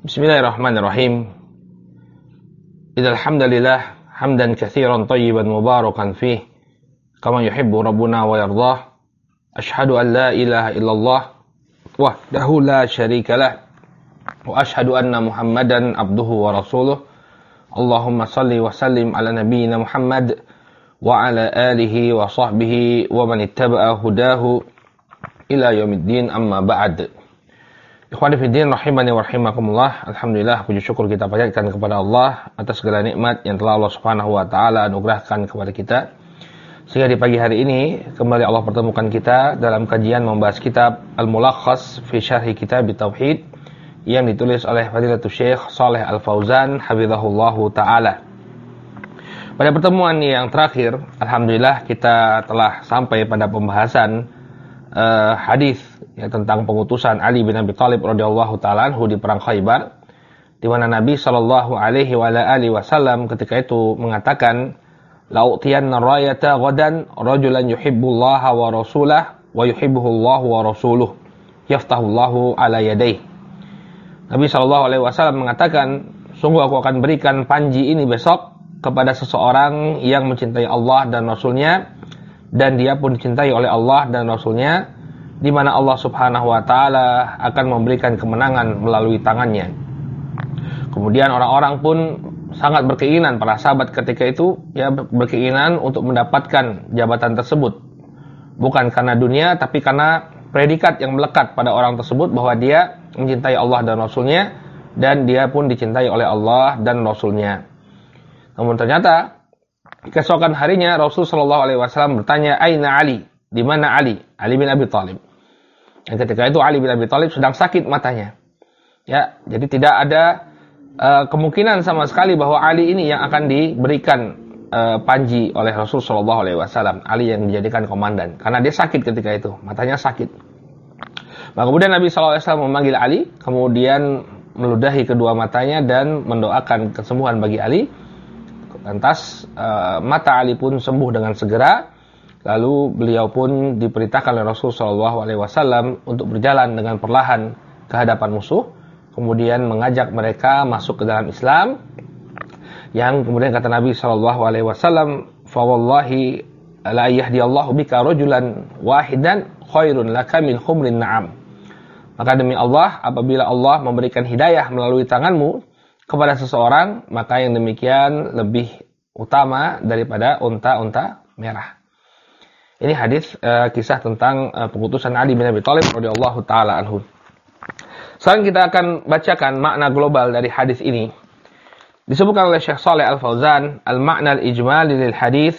Bismillahirrahmanirrahim. Innal hamdalillah hamdan katsiran thayyiban mubarakan fih kama yuhibbu rabbuna wa yardah. Asyhadu an la ilaha illallah wahdahu la syarikalah wa asyhadu anna Muhammadan abduhu wa rasuluh. Allahumma salli wa sallim ala nabiyyina Muhammad wa ala alihi wa sahbihi wa man ittaba'a hudahu ila yaumiddin, amma ba'd. Ikhwani fiddin rahimani wa rahimakumullah. Alhamdulillah, puji syukur kita panjatkan kepada Allah atas segala nikmat yang telah Allah Subhanahu wa taala anugerahkan kepada kita. Sehingga di pagi hari ini kembali Allah pertemukan kita dalam kajian membahas kitab Al-Mulakhas fi Syarhi Kitab Tauhid yang ditulis oleh Fadilatul Syekh Shalih Al-Fauzan hafizahullahu taala. Pada pertemuan yang terakhir, alhamdulillah kita telah sampai pada pembahasan hadis ya, tentang pengutusan Ali bin Abi Thalib radhiyallahu taala anhu di perang Khaybar, di mana Nabi sallallahu alaihi wasallam ketika itu mengatakan, "La'utiyanna rayata ghadan rajulan yuhibbullaha wa rasulahu wa yuhibbuhullahu wa rasuluhu yaftahullahu ala yadayhi." Nabi sallallahu alaihi wasallam mengatakan, "Sungguh aku akan berikan panji ini besok kepada seseorang yang mencintai Allah dan Rasulnya, dan dia pun dicintai oleh Allah dan Rasulnya, di mana Allah Subhanahu wa taala akan memberikan kemenangan melalui tangannya." Kemudian orang-orang pun sangat berkeinginan, para sahabat ketika itu ya berkeinginan untuk mendapatkan jabatan tersebut. Bukan karena dunia, tapi karena predikat yang melekat pada orang tersebut bahwa dia mencintai Allah dan Rasulnya, dan dia pun dicintai oleh Allah dan Rasulnya. Namun ternyata keesokan harinya Rasul sallallahu alaihi wasallam bertanya, "Aina Ali?" Di mana Ali? Ali bin Abi Thalib. Dan ketika itu Ali bin Abi Thalib sedang sakit matanya. Ya, jadi tidak ada kemungkinan sama sekali bahwa Ali ini yang akan diberikan panji oleh Rasul sallallahu alaihi wasallam. Ali yang dijadikan komandan karena dia sakit ketika itu, matanya sakit. Maka kemudian Nabi sallallahu alaihi wasallam memanggil Ali, kemudian meludahi kedua matanya dan mendoakan kesembuhan bagi Ali. Lantas mata Ali pun sembuh dengan segera. Lalu beliau pun diperintahkan oleh Rasul sallallahu alaihi wasallam untuk berjalan dengan perlahan ke hadapan musuh, kemudian mengajak mereka masuk ke dalam Islam. Yang kemudian kata Nabi sallallahu alaihi wasallam, "Fa wallahi la yahdiyallahu bika rajulan wahidan khairun laka min humrin na'am." Maka demi Allah, apabila Allah memberikan hidayah melalui tanganmu kepada seseorang, maka yang demikian lebih utama daripada unta-unta merah. Ini hadis kisah tentang pengutusan Ali bin Abi Thalib radhiyallahu taala anhu. Sekarang kita akan bacakan makna global dari hadis ini. Disebutkan oleh Syekh Shalih Al-Fauzan, al-makna al-ijmali lil hadis.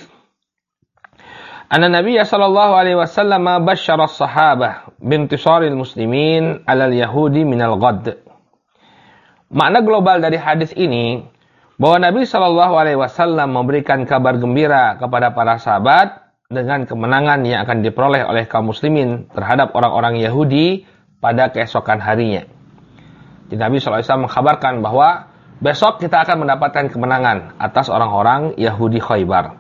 Anna Nabiy sallallahu alaihi wasallam basyara as-sahabah bintisaril muslimin 'alal yahudi minal ghad. Makna global dari hadis ini bahwa Nabi sallallahu alaihi wasallam memberikan kabar gembira kepada para sahabat dengan kemenangan yang akan diperoleh oleh kaum muslimin terhadap orang-orang Yahudi pada keesokan harinya. Jadi Nabi sallallahu alaihi wasallam mengkabarkan bahwa besok kita akan mendapatkan kemenangan atas orang-orang Yahudi Khaybar.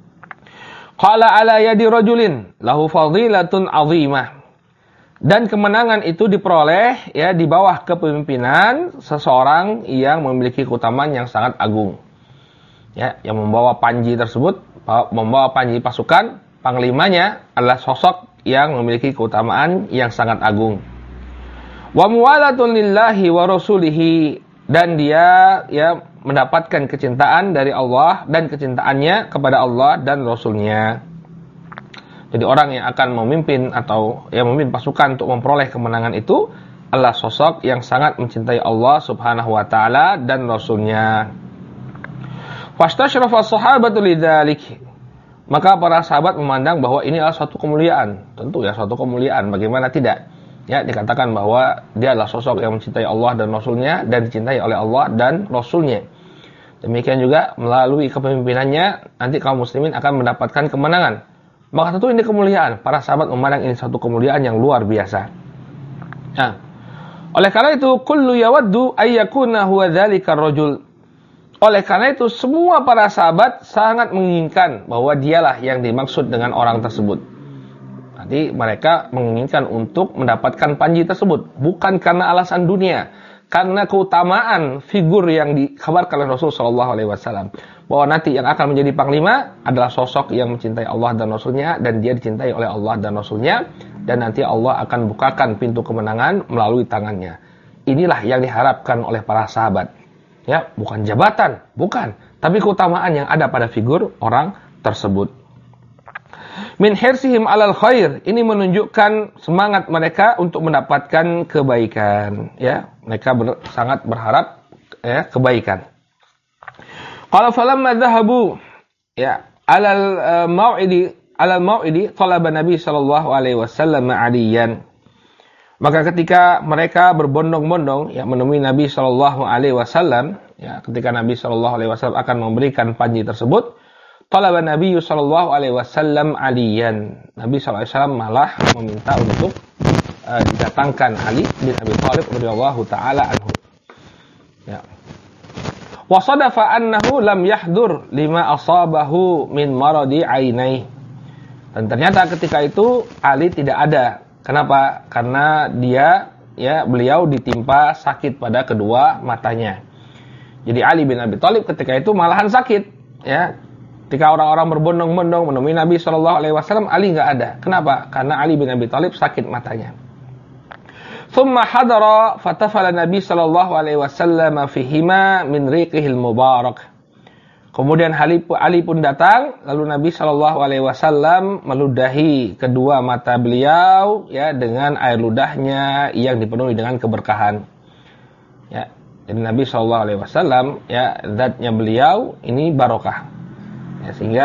Qala ala yadi rajulin lahu fadilatun 'azimah. Dan kemenangan itu diperoleh ya di bawah kepemimpinan seseorang yang memiliki keutamaan yang sangat agung. Ya, yang membawa panji tersebut, membawa panji pasukan, panglimanya adalah sosok yang memiliki keutamaan yang sangat agung. Wa muwalatun lillahi wa rasulihi, dan dia ya mendapatkan kecintaan dari Allah dan kecintaannya kepada Allah dan Rasulnya. Jadi orang yang akan memimpin atau yang memimpin pasukan untuk memperoleh kemenangan itu adalah sosok yang sangat mencintai Allah Subhanahu wa taala dan Rasulnya. Fastashrafa as-sahabatu lidzalik. Maka para sahabat memandang bahwa ini adalah suatu kemuliaan. Tentu ya suatu kemuliaan, bagaimana tidak? Ya, dikatakan bahwa dia adalah sosok yang mencintai Allah dan Rasulnya dan dicintai oleh Allah dan Rasulnya. Demikian juga melalui kepemimpinannya nanti kaum muslimin akan mendapatkan kemenangan. Maka tentu ini kemuliaan. Para sahabat memandang ini satu kemuliaan yang luar biasa. Nah, oleh karena itu, kullu yawaddu ayyakuna huwa dzalika rajul. Oleh karena itu, semua para sahabat sangat menginginkan bahwa dialah yang dimaksud dengan orang tersebut. Nanti mereka menginginkan untuk mendapatkan panji tersebut, bukan karena alasan dunia, karena keutamaan figur yang dikabarkan oleh Rasul sallallahu alaihi wasallam bahwa nanti yang akan menjadi panglima adalah sosok yang mencintai Allah dan Rasulnya, dan dia dicintai oleh Allah dan Rasulnya, dan nanti Allah akan bukakan pintu kemenangan melalui tangannya. Inilah yang diharapkan oleh para sahabat. Ya, bukan jabatan, bukan, tapi keutamaan yang ada pada figur orang tersebut. Min hirsihim alal khair, ini menunjukkan semangat mereka untuk mendapatkan kebaikan. Ya, mereka sangat berharap ya kebaikan. Qala falamma dhahabu ya alal mau'idi talaba Nabi sallallahu alaihi wasallam Aliyan. Maka ketika mereka berbondong-bondong ya menemui Nabi sallallahu alaihi wasallam, ya ketika Nabi sallallahu alaihi wasallam akan memberikan panji tersebut, talaba Nabi sallallahu alaihi wasallam Aliyan. Nabi sallallahu alaihi wasallam malah meminta untuk didatangkan Ali bin Abi Thalib radhiyallahu taala anhu. Ya. Wa sadafa annahu lam yahdur lima asabahu min maradi ainai. Dan ternyata ketika itu Ali tidak ada. Kenapa? Karena beliau ditimpa sakit pada kedua matanya. Jadi Ali bin Abi Thalib ketika itu malahan sakit, ya. Ketika orang-orang berbondong-bondong menemui Nabi sallallahu alaihi wasallam, Ali enggak ada. Kenapa? Karena Ali bin Abi Thalib sakit matanya. Thumma hadara fatafala Nabi sallallahu alaihi wasallam fihima min riqihil mubarak. Kemudian Ali pun datang, lalu Nabi sallallahu alaihi wasallam meludahi kedua mata beliau ya dengan air ludahnya yang dipenuhi dengan keberkahan. Ya, jadi Nabi sallallahu alaihi wasallam ya zatnya beliau ini barokah. Ya, sehingga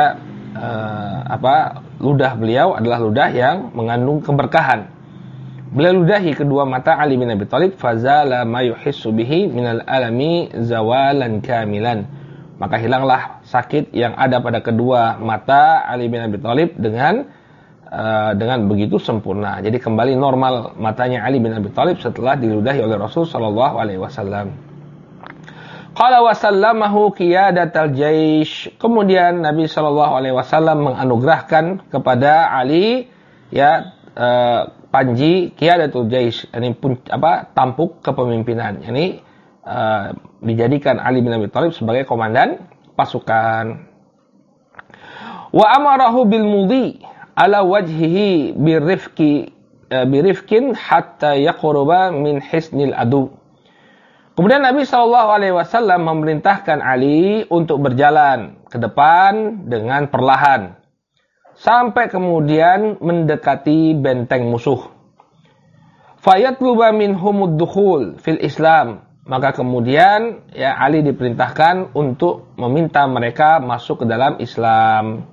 ludah beliau adalah ludah yang mengandung keberkahan. Beliau ludahi kedua mata Ali bin Abi Thalib, fazala ma yuhissu bihi minal alami zawalan kamilan. Maka hilanglah sakit yang ada pada kedua mata Ali bin Abi Thalib dengan begitu sempurna. Jadi kembali normal matanya Ali bin Abi Thalib setelah diludahi oleh Rasul sallallahu alaihi wasallam. Qala wa sallamahu qiyadatal jaish. Kemudian Nabi sallallahu alaihi wasallam menganugerahkan kepada Ali ya panji qiyadatul jaish, ini tampuk kepemimpinan. Ini dijadikan Ali bin Abi Thalib sebagai komandan pasukan. Wa amarahu bil mudhi ala wajhihi birifkin hatta yaqruba min hisnil adu. Kemudian Nabi sallallahu alaihi wasallam memerintahkan Ali untuk berjalan ke depan dengan perlahan sampai kemudian mendekati benteng musuh. Fayatluba minhumud dukhul fil Islam. Maka kemudian ya Ali diperintahkan untuk meminta mereka masuk ke dalam Islam.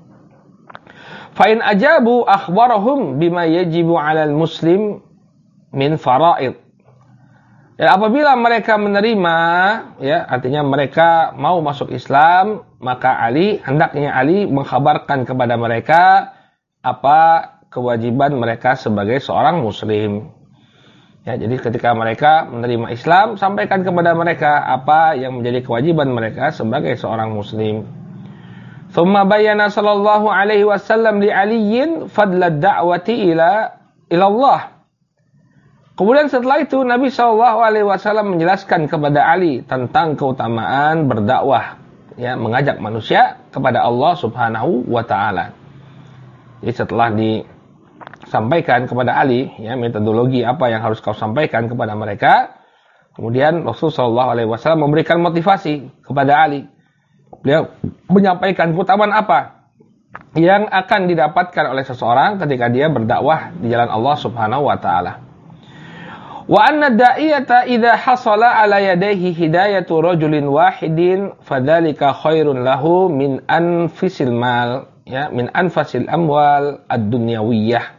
Fa in ajabu akhbarahum bima yajibu 'alal muslim min fara'id. Ya, apabila mereka menerima ya artinya mereka mau masuk Islam, maka hendaknya Ali mengkhabarkan kepada mereka apa kewajiban mereka sebagai seorang muslim. Ya, jadi ketika mereka menerima Islam, sampaikan kepada mereka apa yang menjadi kewajiban mereka sebagai seorang muslim. Tsumma bayyana sallallahu alaihi wasallam li Aliyin fadlad da'wati ila Allah. Kemudian setelah itu Nabi sallallahu alaihi wasallam menjelaskan kepada Ali tentang keutamaan berdakwah, ya, mengajak manusia kepada Allah Subhanahu wa taala. Jadi setelah sampaikan kepada Ali ya metodologi apa yang harus kau sampaikan kepada mereka. Kemudian Rasulullah sallallahu alaihi wasallam memberikan motivasi kepada Ali. Beliau menyampaikan keutamaan apa yang akan didapatkan oleh seseorang ketika dia berdakwah di jalan Allah Subhanahu wa taala. Wa anna da'iyata idza hasala ala yadayhi hidayatu rajulin wahidin fadzalika khairun lahu min anfasil mal ya min anfasil amwal ad-dunyawiyah.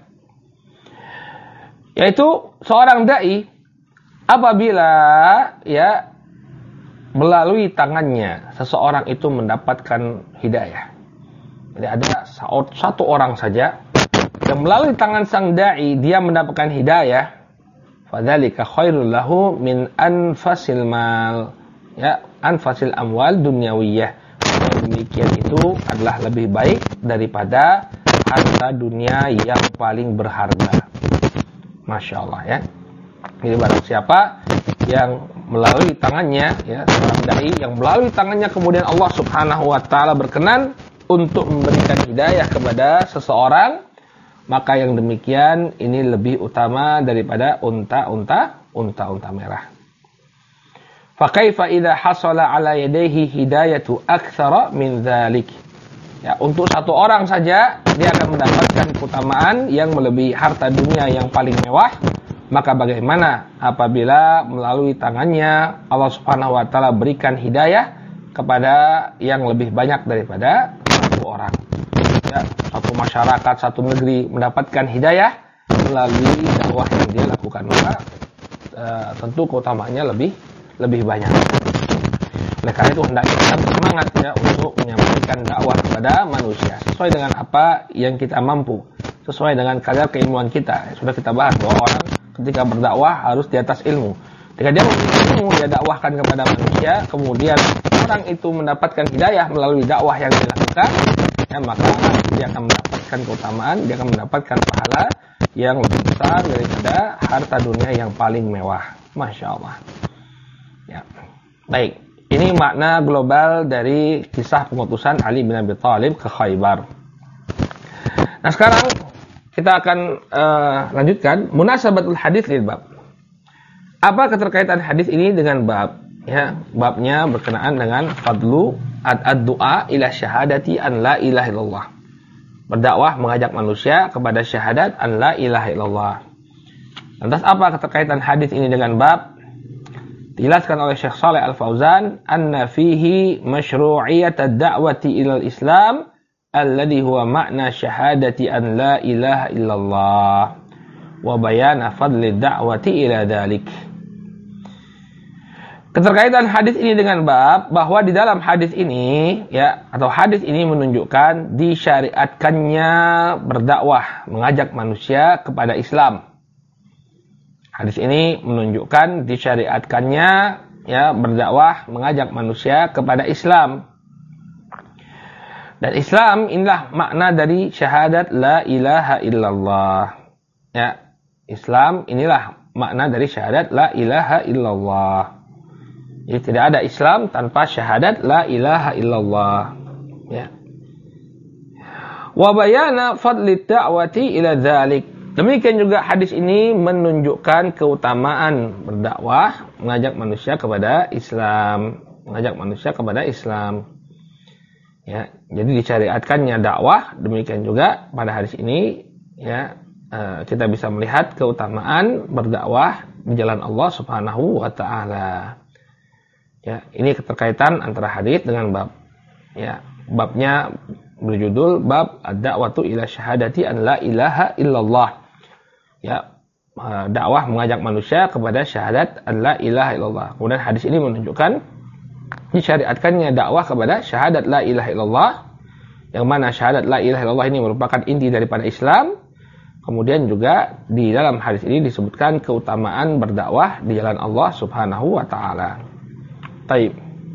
Yaitu seorang dai apabila ya melalui tangannya seseorang itu mendapatkan hidayah. Jadi ada satu orang saja yang melalui tangan sang dai dia mendapatkan hidayah, fadzalika khairul lahu min anfasil mal ya anfasil amwal dunyawiyah. Demikian itu adalah lebih baik daripada harta dunia yang paling berharga. Masya Allah ya. Jadi barang siapa yang melalui tangannya, ya, seorang dai yang melalui tangannya kemudian Allah Subhanahu wa taala berkenan untuk memberikan hidayah kepada seseorang, maka yang demikian ini lebih utama daripada unta merah. Fa kaifa idza hasala ala yadayhi hidayatu aktsara min dzalik. Ya, untuk satu orang saja dia akan mendapatkan keutamaan yang melebihi harta dunia yang paling mewah, maka bagaimana apabila melalui tangannya Allah Subhanahu wa taala berikan hidayah kepada yang lebih banyak daripada satu orang. Ya, satu masyarakat, satu negeri mendapatkan hidayah melalui dakwah yang dia lakukan, maka tentu keutamaannya lebih banyak. Oleh karena itu hendaknya kita bersemangat ya untuk menyampaikan dakwah kepada manusia sesuai dengan apa yang kita mampu, sesuai dengan kadar keilmuan kita. Sudah kita bahas bahwa orang ketika berdakwah harus di atas ilmu. Ketika dia memiliki ilmu, dia dakwahkan kepada manusia, kemudian orang itu mendapatkan hidayah melalui dakwah yang dilakukan, ya, maka dia akan mendapatkan keutamaan, dia akan mendapatkan pahala yang lebih besar daripada harta dunia yang paling mewah. Masya Allah. Ya. Baik. Ini makna global dari kisah pengutusan Ali bin Abi Thalib ke Khaybar. Nah, sekarang kita akan lanjutkan munasabatul hadits lil bab. Apa keterkaitan hadis ini dengan bab? Ya, babnya berkenaan dengan fadlu ad-du'a ila syahadati an la ilaha illallah. Berdakwah mengajak manusia kepada syahadat an la ilaha illallah. Lantas apa keterkaitan hadis ini dengan bab? Dijelaskan oleh Syekh Shalih Al-Fauzan, anna fihi masyru'iyyat ad-da'wati ilal Islam alladhi huwa makna syahadati an la ilaha illallah wa bayana fadli da'wati ila dhalik. Keterkaitan hadis ini dengan bab, bahwa di dalam hadis ini, ya, atau hadis ini menunjukkan disyariatkannya berdakwah, mengajak manusia kepada Islam. Hadis ini menunjukkan disyariatkannya, ya, berdakwah, mengajak manusia kepada Islam. Dan Islam inilah makna dari syahadat la ilaha illallah. Ya, Islam inilah makna dari syahadat la ilaha illallah. Jadi tidak ada Islam tanpa syahadat la ilaha illallah. Ya. Wa bayana fadli da'wati ila dzalik. Demikian juga hadis ini menunjukkan keutamaan berdakwah, mengajak manusia kepada Islam, mengajak manusia kepada Islam. Ya, jadi disyariatkannya dakwah. Demikian juga pada hadis ini, ya, kita bisa melihat keutamaan berdakwah di jalan Allah Subhanahu wa taala. Ya, ini keterkaitan antara hadis dengan bab. Ya, babnya berjudul bab ad-da'watu ila syahadati an la ilaha illallah. Ya, dakwah mengajak manusia kepada syahadat an la ilaha illallah. Kemudian hadis ini menunjukkan disyariatkannya dakwah kepada syahadat la ilaha illallah, yang mana syahadat la ilaha illallah ini merupakan inti daripada Islam. Kemudian juga di dalam hadis ini disebutkan keutamaan berdakwah di jalan Allah Subhanahu wa taala. Baik.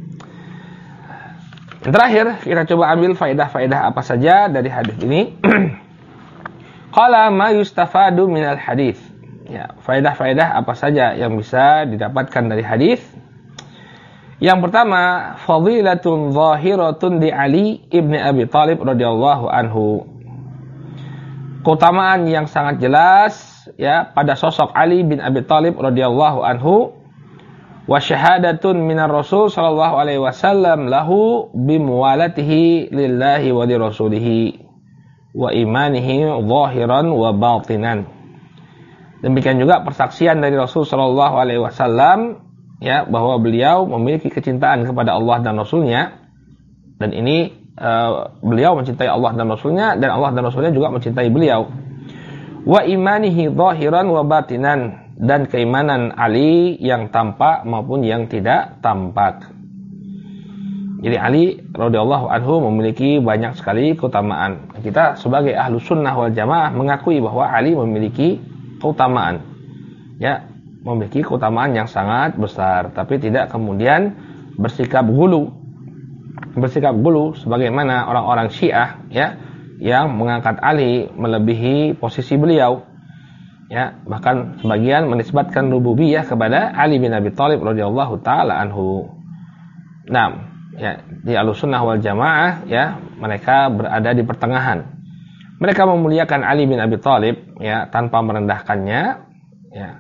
Yang terakhir, kita coba ambil faedah-faedah apa saja dari hadis ini. Qala ma yustafadu minal hadis. Ya, faedah-faedah apa saja yang bisa didapatkan dari hadis? Yang pertama, fadilatun zahiratun di Ali ibn Abi Thalib radhiyallahu anhu. Keutamaan yang sangat jelas, ya, pada sosok Ali bin Abi Thalib radhiyallahu anhu. Wa syahadatun minar Rasul sallallahu alaihi wasallam lahu bimuwalatihi lillahi wa li rasulihi wa imanihi zahiran wa batinan. Demikian juga persaksian dari Rasul sallallahu alaihi wasallam, ya, bahwa beliau memiliki kecintaan kepada Allah dan Rasulnya, dan ini beliau mencintai Allah dan Rasulnya, dan Allah dan Rasulnya juga mencintai beliau. Wa imanihi zahiran wa batinan, dan keimanan Ali yang tampak maupun yang tidak tampak. Jadi Ali radhiyallahu anhu memiliki banyak sekali keutamaan. Kita sebagai ahlu sunnah wal jamaah mengakui bahwa Ali memiliki keutamaan, ya, memiliki keutamaan yang sangat besar, tapi tidak kemudian bersikap gulu sebagaimana orang-orang Syiah, ya, yang mengangkat Ali melebihi posisi beliau. Ya, bahkan sebagian menisbatkan rububiyah kepada Ali bin Abi Thalib radhiyallahu taala anhu. Nah, ya, di Ahlussunnah wal Jamaah ya, mereka berada di pertengahan. Mereka memuliakan Ali bin Abi Thalib ya tanpa merendahkannya ya.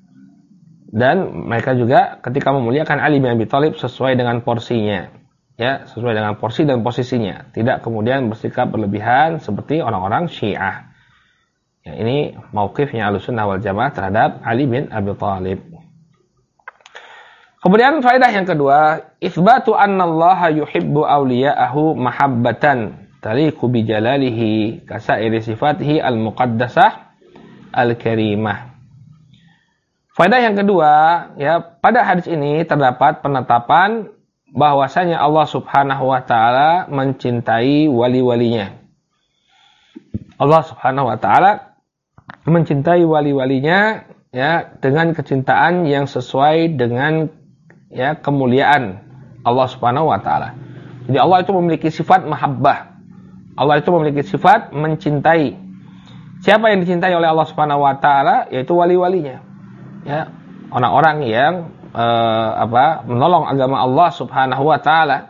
Dan mereka juga ketika memuliakan Ali bin Abi Thalib sesuai dengan porsinya. Ya, sesuai dengan porsi dan posisinya, tidak kemudian bersikap berlebihan seperti orang-orang Syiah. Ya, ini mauqifnya Ahlussunnah wal Jamaah terhadap Ali bin Abi Thalib. Kemudian faedah yang kedua, itsbatu annallaha yuhibbu awliya'ahu mahabbatan taliqu bi jalalihi kasairi sifatihi al-muqaddasah al-karimah. Faedah yang kedua, ya, pada hadis ini terdapat penetapan bahwasanya Allah Subhanahu wa taala mencintai wali-walinya. Allah Subhanahu wa taala mencintai wali-walinya ya dengan kecintaan yang sesuai dengan ya kemuliaan Allah Subhanahu wa taala. Jadi Allah itu memiliki sifat mahabbah. Allah itu memiliki sifat mencintai. Siapa yang dicintai oleh Allah Subhanahu wa taala? Yaitu wali-walinya. Ya, orang-orang yang menolong agama Allah Subhanahu wa taala.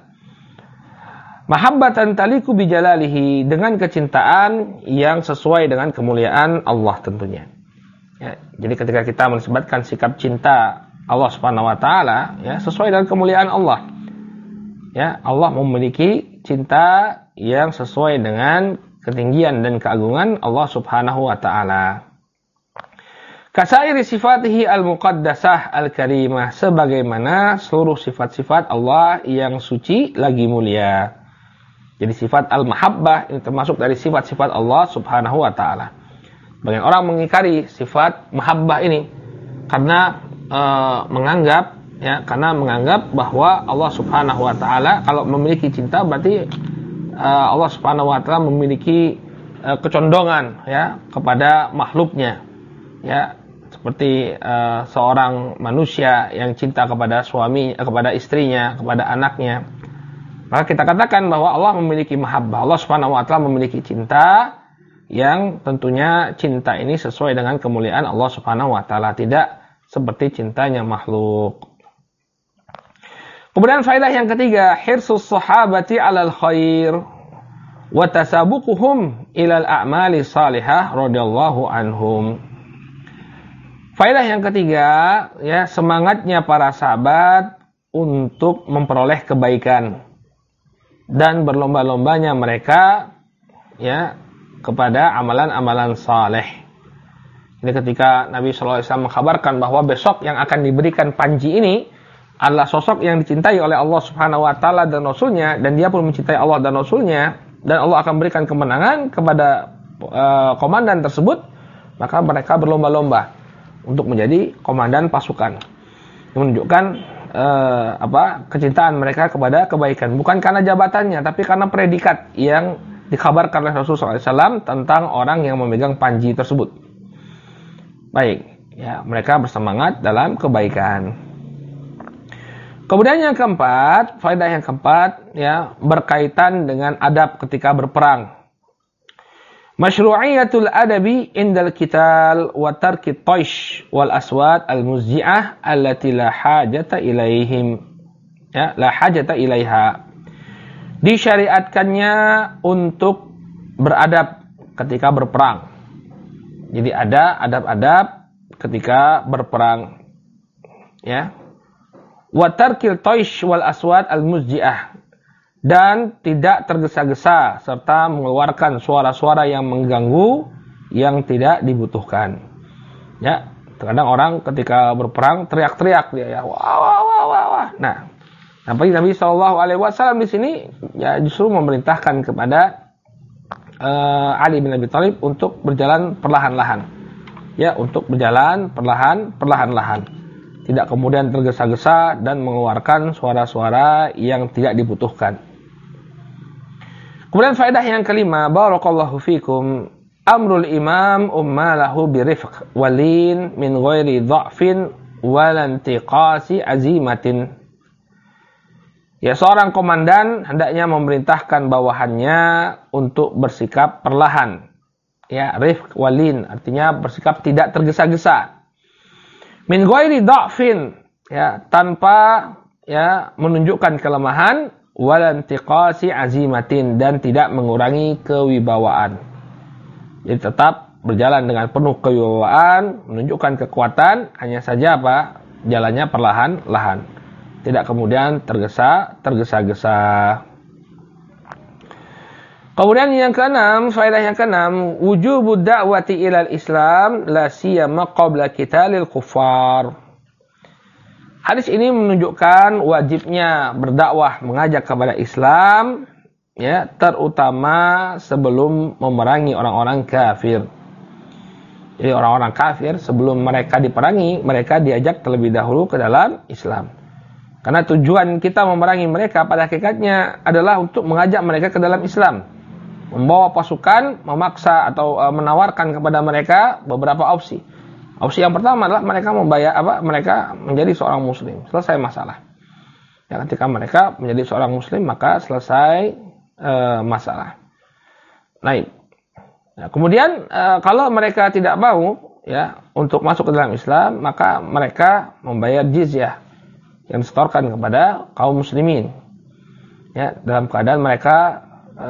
Mahabbatan taliku bijalalihi, dengan kecintaan yang sesuai dengan kemuliaan Allah tentunya. Ya, jadi ketika kita menisbatkan sikap cinta Allah Subhanahu wa taala ya sesuai dengan kemuliaan Allah. Ya, Allah memiliki cinta yang sesuai dengan ketinggian dan keagungan Allah Subhanahu wa taala. Kasairi sifatihi al-muqaddasah al-karimah, sebagaimana seluruh sifat-sifat Allah yang suci lagi mulia. Jadi sifat al-mahabbah ini termasuk dari sifat-sifat Allah Subhanahu wa taala. Banyak orang mengingkari sifat mahabbah ini karena menganggap bahwa Allah Subhanahu wa taala kalau memiliki cinta berarti Allah Subhanahu wa taala memiliki kecondongan ya kepada makhluknya. Ya, seperti seorang manusia yang cinta kepada suami, kepada istrinya, kepada anaknya. Maka kita katakan bahwa Allah memiliki mahabbah. Allah Subhanahu wa taala memiliki cinta yang tentunya cinta ini sesuai dengan kemuliaan Allah Subhanahu wa taala, tidak seperti cintanya makhluk. Kemudian faedah yang ketiga, hirsus sahabati 'alal khair wa tasabuquhum ilal a'mali salihah radhiyallahu anhum. Faedah yang ketiga, ya, semangatnya para sahabat untuk memperoleh kebaikan dan berlomba-lombanya mereka ya kepada amalan-amalan saleh. Ini ketika Nabi sallallahu alaihi wasallam mengkabarkan bahwa besok yang akan diberikan panji ini adalah sosok yang dicintai oleh Allah Subhanahu wa taala dan Rasulnya, dan dia pun mencintai Allah dan Rasulnya, dan Allah akan berikan kemenangan kepada komandan tersebut, maka mereka berlomba-lomba untuk menjadi komandan pasukan. Ini menunjukkan kecintaan mereka kepada kebaikan, bukan karena jabatannya, tapi karena predikat yang dikabarkan oleh Rasulullah SAW tentang orang yang memegang panji tersebut. Baik, ya, mereka bersemangat dalam kebaikan. Kemudian yang keempat, faedah yang keempat, ya, berkaitan dengan adab ketika berperang. Masyru'iyatul adabi indal qital wa tarkit taish wal aswat al muzji'ah allati la hajata ilaihim. Ya, la hajata ilaiha. Disyariatkannya untuk beradab ketika berperang. Jadi ada adab-adab ketika berperang. Ya. Wa tarkil taish wal aswat al muzji'ah, dan tidak tergesa-gesa serta mengeluarkan suara-suara yang mengganggu yang tidak dibutuhkan. Ya, terkadang orang ketika berperang teriak-teriak dia ya, wah wah wah wah wah. Nah, Nabi Shallallahu Alaihi Wasallam di sini ya justru memerintahkan kepada Ali bin Abi Thalib untuk berjalan perlahan-lahan. Ya, untuk berjalan perlahan-lahan. Tidak kemudian tergesa-gesa dan mengeluarkan suara-suara yang tidak dibutuhkan. Kemudian faedah yang kelima, barakallahu fikum, amrul imam ummalahu birifq walin min ghairi dha'fin walantiqasi azimatin. Ya, seorang komandan hendaknya memerintahkan bawahannya untuk bersikap perlahan. ya, rifq walin, artinya bersikap tidak tergesa-gesa. Min ghairi dha'fin, ya, tanpa ya menunjukkan kelemahan, walantiqasi azimatin, dan tidak mengurangi kewibawaan. Jadi tetap berjalan dengan penuh kewibawaan, menunjukkan kekuatan, hanya saja apa? Jalannya perlahan-lahan. Tidak kemudian tergesa-gesa. Kemudian yang keenam, faedah yang keenam, wujubud da'wati ilal Islam la siyama qabla qitalil kuffar. Hadis ini menunjukkan wajibnya berdakwah, mengajak kepada Islam, ya, terutama sebelum memerangi orang-orang kafir. Jadi orang-orang kafir sebelum mereka diperangi, mereka diajak terlebih dahulu ke dalam Islam. Karena tujuan kita memerangi mereka pada hakikatnya adalah untuk mengajak mereka ke dalam Islam. Membawa pasukan, memaksa atau menawarkan kepada mereka beberapa opsi. Opsi yang pertama adalah mereka mereka menjadi seorang muslim. Selesai masalah. Ya, ketika mereka menjadi seorang muslim, maka selesai masalah. Naik. Ya, kemudian kalau mereka tidak mau ya untuk masuk ke dalam Islam, maka mereka membayar jizyah yang disetorkan kepada kaum muslimin. Ya, dalam keadaan mereka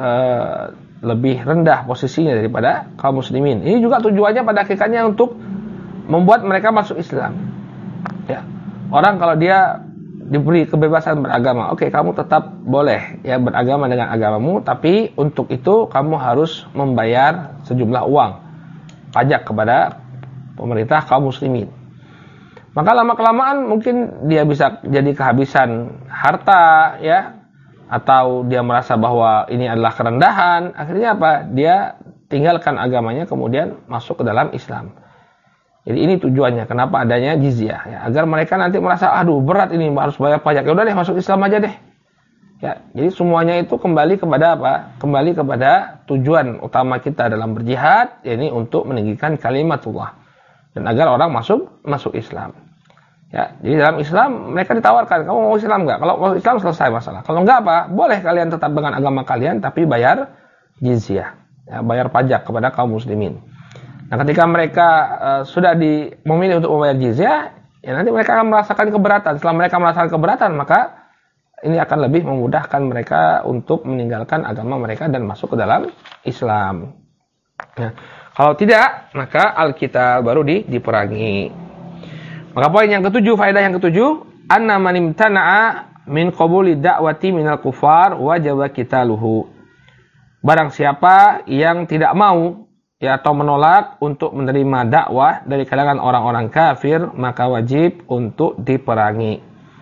lebih rendah posisinya daripada kaum muslimin. Ini juga tujuannya pada hakikatnya untuk membuat mereka masuk Islam. Ya. Orang kalau dia diberi kebebasan beragama, oke, kamu tetap boleh ya beragama dengan agamamu, tapi untuk itu kamu harus membayar sejumlah uang pajak kepada pemerintah kaum muslimin. Maka lama-kelamaan mungkin dia bisa jadi kehabisan harta ya, atau dia merasa bahwa ini adalah kerendahan. Akhirnya apa? Dia tinggalkan agamanya kemudian masuk ke dalam Islam. Jadi ini tujuannya kenapa adanya jizyah ya, agar mereka nanti merasa aduh berat ini harus bayar pajak. Ya udah deh masuk Islam aja deh. Ya, jadi semuanya itu kembali kepada apa? Kembali kepada tujuan utama kita dalam berjihad, yakni untuk meninggikan kalimatullah dan agar orang masuk Islam. Ya, jadi dalam Islam mereka ditawarkan, kamu mau Islam enggak? Kalau mau Islam selesai masalah. Kalau enggak apa? Boleh kalian tetap dengan agama kalian tapi bayar jizyah. Ya, bayar pajak kepada kaum muslimin. Nah, ketika mereka sudah memilih untuk membayar jizyah, ya nanti mereka akan merasakan keberatan. Setelah mereka merasakan keberatan, maka ini akan lebih memudahkan mereka untuk meninggalkan agama mereka dan masuk ke dalam Islam. Ya. Kalau tidak, maka Alkitab baru diperangi. Maka poin yang ketujuh, faedah yang ketujuh, anna man imtana'a min qabuli da'wati minal kufar wajaba qitaluhu. Barang siapa yang tidak mau ya atau menolak untuk menerima dakwah dari kalangan orang-orang kafir, maka wajib untuk diperangi.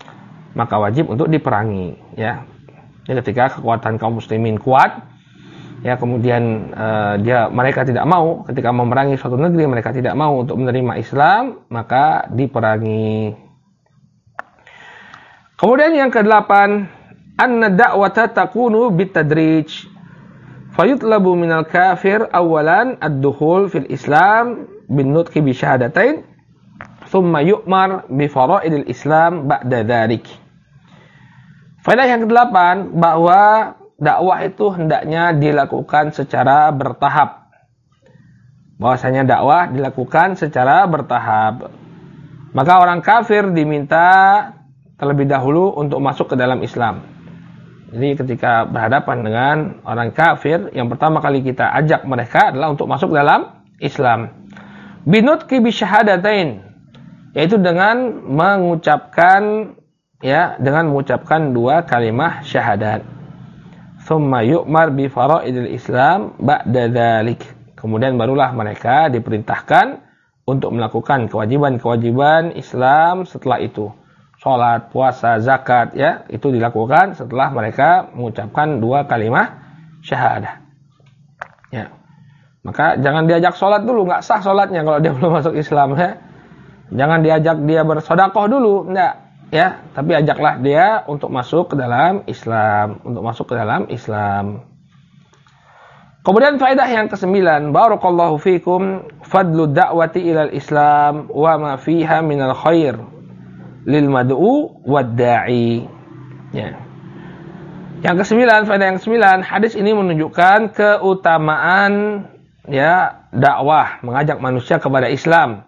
Ya. Jadi ketika kekuatan kaum muslimin kuat, ya kemudian mereka tidak mau ketika memerangi suatu negeri, mereka tidak mau untuk menerima Islam, maka diperangi. Kemudian yang kedelapan, anna da'wata takunu bitadrij. Fayutlabu minal kafir awalan ad-dukhul fil Islam bin nutqi bi syahadatain, thumma yu'mar bi fara'idil Islam ba'da dzalik. Faedah yang kedelapan, bahwa dakwah itu hendaknya dilakukan secara bertahap. Bahwasanya dakwah dilakukan secara bertahap. Maka orang kafir diminta terlebih dahulu untuk masuk ke dalam Islam. Jadi ketika berhadapan dengan orang kafir, yang pertama kali kita ajak mereka adalah untuk masuk dalam Islam. Binutqi bi syahadatain, yaitu dengan mengucapkan dua kalimat syahadat. Thumma yu'mar bi fara'idil Islam ba'da dzalik. Kemudian barulah mereka diperintahkan untuk melakukan kewajiban-kewajiban Islam setelah itu. Salat, puasa, zakat, ya, itu dilakukan setelah mereka mengucapkan dua kalimat syahadah. Ya. Maka jangan diajak salat dulu, enggak sah salatnya kalau dia belum masuk Islam, ya. Jangan diajak dia bersedekah dulu, enggak. Ya, tapi ajaklah dia untuk masuk ke dalam Islam, Kemudian faedah yang ke-9, barakallahu fikum, fadlu da'wati ilal Islam wa ma fiha minal khair lil mad'u wad da'i. Ya. Yang ke-9, faedah yang ke-9, hadis ini menunjukkan keutamaan ya dakwah, mengajak manusia kepada Islam.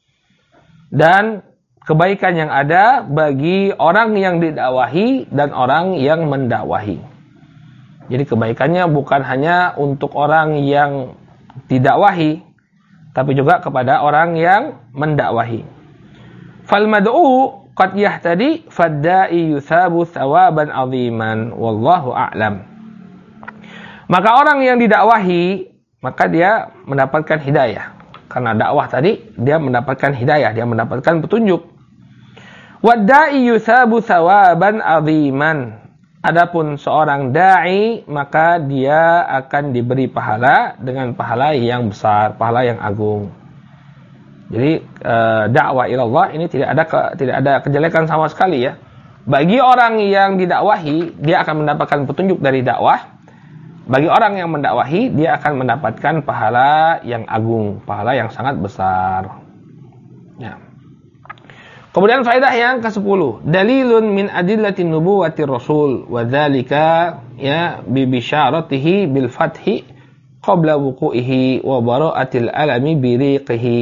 Dan kebaikan yang ada bagi orang yang didakwahi dan orang yang mendakwahi. Jadi kebaikannya bukan hanya untuk orang yang didakwahi, tapi juga kepada orang yang mendakwahi. Fal mad'u qad yahtadi fad-da'i yuthabu thawaban 'aziman wallahu a'lam. Maka orang yang didakwahi, maka dia mendapatkan hidayah. Karena dakwah tadi dia mendapatkan hidayah, dia mendapatkan petunjuk. Wad-da'i yuthabu thawaban 'aziman. Adapun seorang dai, maka dia akan diberi pahala dengan pahala yang besar, pahala yang agung. Jadi dakwah ilallah ini tidak ada kejelekan sama sekali ya. Bagi orang yang didakwahi, dia akan mendapatkan petunjuk dari dakwah. Bagi orang yang mendakwahi, dia akan mendapatkan pahala yang agung, pahala yang sangat besar. Ya. Kemudian faedah yang ke-10, dalilun min adillatin nubuwwatir rasul wa dzalika ya bi bisyaratihi bil fathi qabla wuqu'ihi wa bara'atil alami bi riqihi.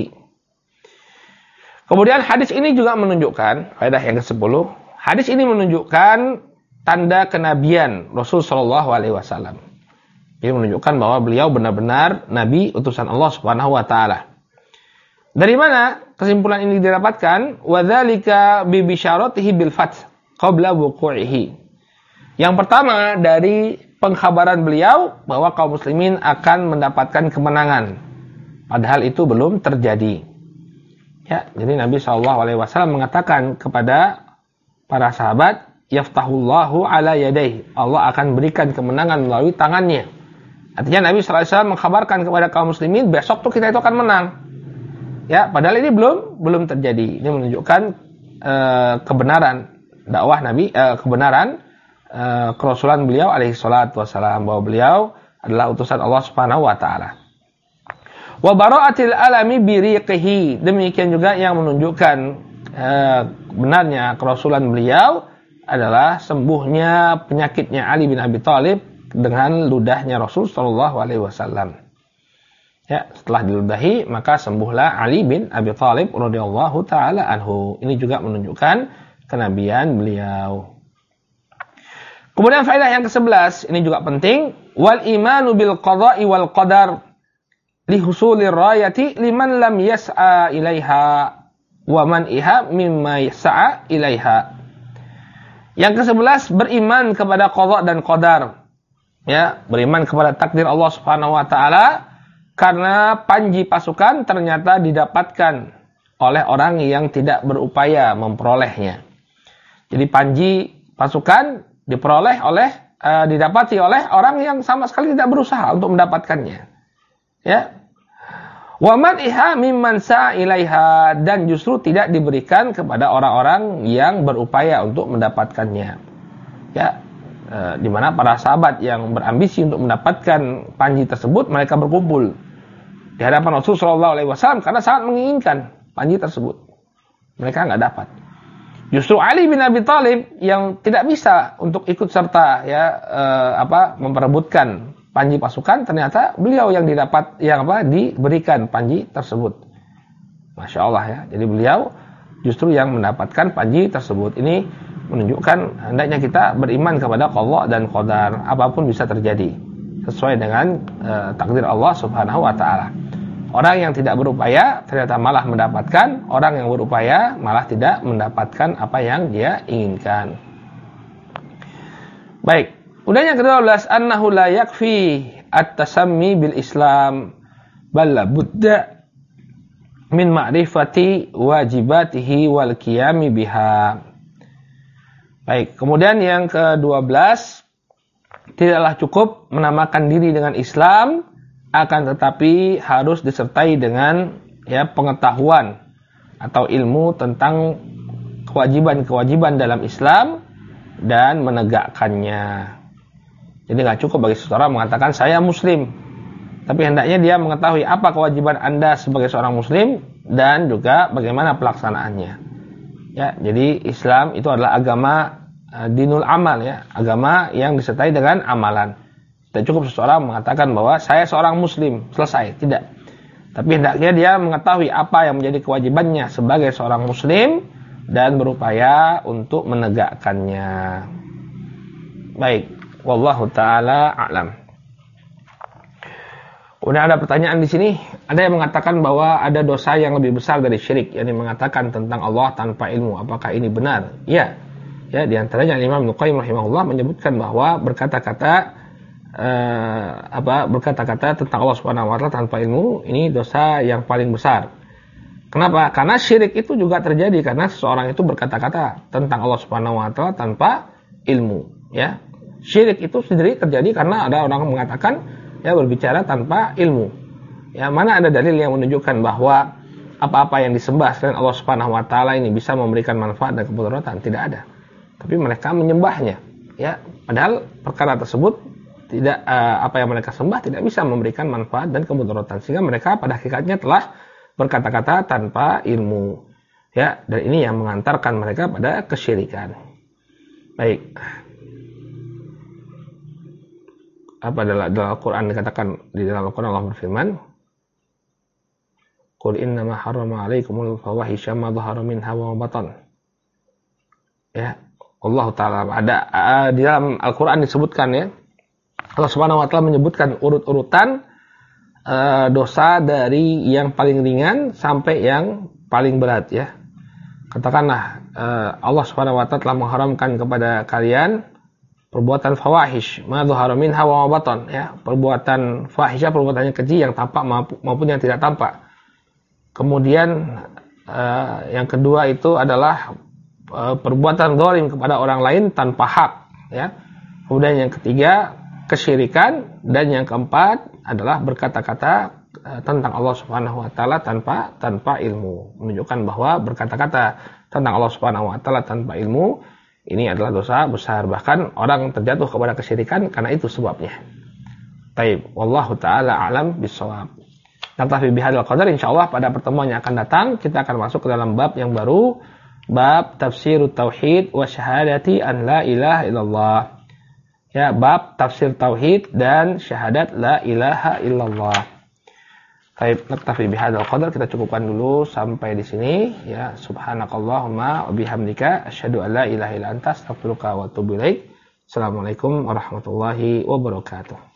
Kemudian hadis ini juga menunjukkan, faedah yang ke-10, hadis ini menunjukkan tanda kenabian Rasul sallallahu alaihi wasallam. Ini menunjukkan bahwa beliau benar-benar nabi utusan Allah Subhanahu wa taala. Dari mana kesimpulan ini didapatkan? Wa dzalika bi bisyaratihi bil fath qabla wuqu'ihi. Yang pertama dari pengkhabaran beliau bahwa kaum muslimin akan mendapatkan kemenangan. Padahal itu belum terjadi. Ya, jadi Nabi SAW mengatakan kepada para sahabat, yaftahullahu ala yadayhi. Allah akan berikan kemenangan melalui tangannya. Artinya Nabi SAW mengkhabarkan kepada kaum muslimin, besok tuh kita itu akan menang. Ya, padahal ini belum terjadi. Ini menunjukkan kebenaran dakwah Nabi, kebenaran kerasulan beliau alaihi salatu wassalam, bahwa beliau adalah utusan Allah Subhanahu wa taala. Wa bara'atil alami bi riqihi. Demikian juga yang menunjukkan benarnya kerasulan beliau adalah sembuhnya penyakitnya Ali bin Abi Thalib dengan ludahnya Rasul sallallahu alaihi wasallam. Ya, setelah diludahi maka sembuhlah Ali bin Abi Thalib radhiyallahu taala anhu. Ini juga menunjukkan kenabian beliau. Kemudian faedah yang ke-11, ini juga penting, wal imanu bil qada'i wal qadar li husulir rayati liman lam yas'a ilaiha wa man iha mimma yas'a ilaiha. Yang ke-11, beriman kepada qada dan qadar. Ya, beriman kepada takdir Allah Subhanahu wa taala. Karena panji pasukan ternyata didapatkan oleh orang yang tidak berupaya memperolehnya. Jadi panji pasukan didapati oleh orang yang sama sekali tidak berusaha untuk mendapatkannya. Ya. Wa man iha mimman sa'a ilaiha, dan justru tidak diberikan kepada orang-orang yang berupaya untuk mendapatkannya. Ya. Di mana para sahabat yang berambisi untuk mendapatkan panji tersebut, mereka berkumpul di hadapan Rasulullah SAW karena sangat menginginkan panji tersebut. Mereka nggak dapat. Justru Ali bin Abi Thalib yang tidak bisa untuk ikut serta memperebutkan panji pasukan, ternyata beliau yang diberikan panji tersebut. Masya Allah ya. Jadi beliau justru yang mendapatkan panji tersebut. Ini menunjukkan hendaknya kita beriman kepada qada dan qadar, apapun bisa terjadi sesuai dengan takdir Allah Subhanahu wa taala. Orang yang tidak berupaya ternyata malah mendapatkan, orang yang berupaya malah tidak mendapatkan apa yang dia inginkan. Baik, kemudian yang ke-12, annahu la yakfi at-tasammi bil Islam bal la budda min ma'rifati wajibatihi wal qiyami biha. Baik, kemudian yang ke-12, tidaklah cukup menamakan diri dengan Islam, akan tetapi harus disertai dengan pengetahuan atau ilmu tentang kewajiban-kewajiban dalam Islam dan menegakkannya. Jadi nggak cukup bagi seseorang mengatakan saya Muslim, tapi hendaknya dia mengetahui apa kewajiban Anda sebagai seorang Muslim dan juga bagaimana pelaksanaannya. Ya, jadi Islam itu adalah agama dinul amal, ya, agama yang disertai dengan amalan. Tidak cukup seseorang mengatakan bahwa saya seorang Muslim, selesai. Tidak. Tapi hendaknya dia mengetahui apa yang menjadi kewajibannya sebagai seorang muslim dan berupaya untuk menegakkannya. Baik, wallahu taala a'lam. Kemudian ada pertanyaan di sini, ada yang mengatakan bahwa ada dosa yang lebih besar dari syirik, yakni mengatakan tentang Allah tanpa ilmu. Apakah ini benar? Ya. Ya, di antaranya Imam Ibnu Qayyim rahimahullah menyebutkan bahwa berkata-kata tentang Allah Subhanahu wa taala tanpa ilmu ini dosa yang paling besar. Kenapa? Karena syirik itu juga terjadi karena seseorang itu berkata-kata tentang Allah Subhanahu wa taala tanpa ilmu, ya. Syirik itu sendiri terjadi karena ada orang mengatakan ya berbicara tanpa ilmu. Ya, mana ada dalil yang menunjukkan bahwa apa-apa yang disembah selain Allah Subhanahu wa taala ini bisa memberikan manfaat dan kemudaratan? Tidak ada. Tapi mereka menyembahnya, ya. Padahal perkara tersebut tidak apa yang mereka sembah tidak bisa memberikan manfaat dan kemudaratan, sehingga mereka pada hakikatnya telah berkata-kata tanpa ilmu, ya, dan ini yang mengantarkan mereka pada kesyirikan. Baik, apa dalam Al-Quran dikatakan, di dalam Al-Quran Allah berfirman, qul innama harrama alaikumul fawahisha ma dhahara minha wa ma batan. Ya, Allah taala ada di dalam Al-Quran disebutkan, ya, Allah Subhanahu wa taala menyebutkan urut-urutan dosa dari yang paling ringan sampai yang paling berat, ya. Katakanlah Allah Subhanahu wa taala telah mengharamkan kepada kalian perbuatan fawahish, ma dhahara minha wa ma batan, ya. Perbuatan fahisyah, perbuatan yang keji yang tampak maupun yang tidak tampak. Kemudian yang kedua itu adalah perbuatan zalim kepada orang lain tanpa hak, ya. Kemudian yang ketiga kesyirikan, dan yang keempat adalah berkata-kata tentang Allah Subhanahu wa taala tanpa ilmu. Menunjukkan bahwa berkata-kata tentang Allah Subhanahu wa taala tanpa ilmu ini adalah dosa besar, bahkan orang terjatuh kepada kesyirikan karena itu sebabnya. Taib, wallahu taala a'lam bissawab. Naktafi bihadzal qadar, insyaallah pada pertemuan yang akan datang kita akan masuk ke dalam bab yang baru, bab tafsirut tauhid wa syahadati an la ilaha illallah. Ya, bab tafsir tauhid dan syahadat la ilaha illallah. Baik, naktafi bihadzal qadar, kita cukupkan dulu sampai di sini, ya. Subhanakallahumma wa bihamdika asyhadu an la ilaha illa anta astaghfiruka wa atubu ilaik. Assalamualaikum warahmatullahi wabarakatuh.